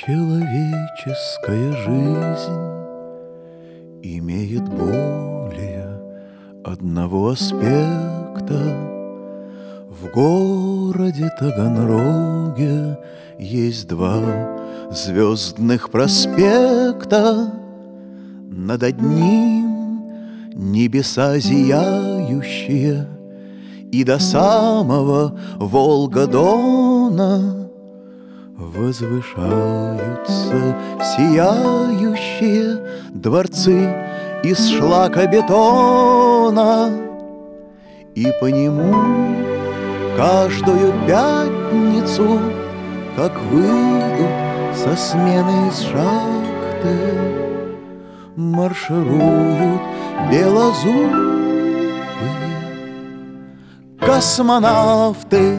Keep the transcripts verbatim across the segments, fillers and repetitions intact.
Человеческая жизнь имеет более одного аспекта. В городе Таганроге есть два звездных проспекта. Над одним небеса зияющие, и до самого Волгодона возвышаются сияющие дворцы из шлакобетона. И по нему каждую пятницу, как выйдут со смены из шахты, маршируют белозубые космонавты.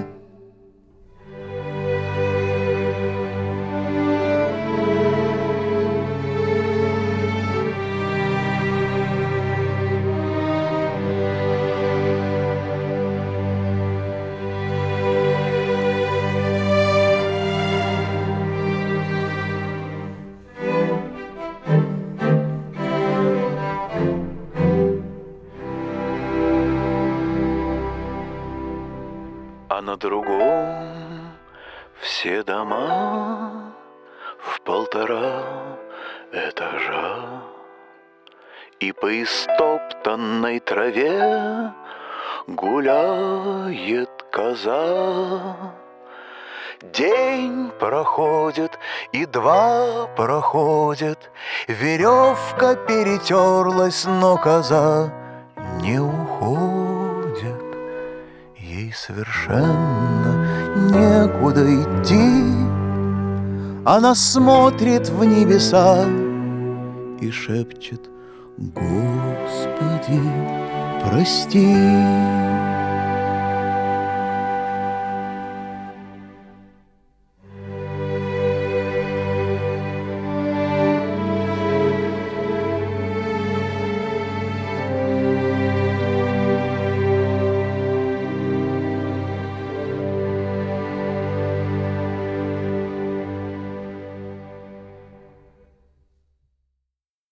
А на другом все дома в полтора этажа, и по истоптанной траве гуляет коза. День проходит, и два проходит, веревка перетерлась, но коза не уходит. Ей совершенно некуда идти. Она смотрит в небеса и шепчет: Господи, прости.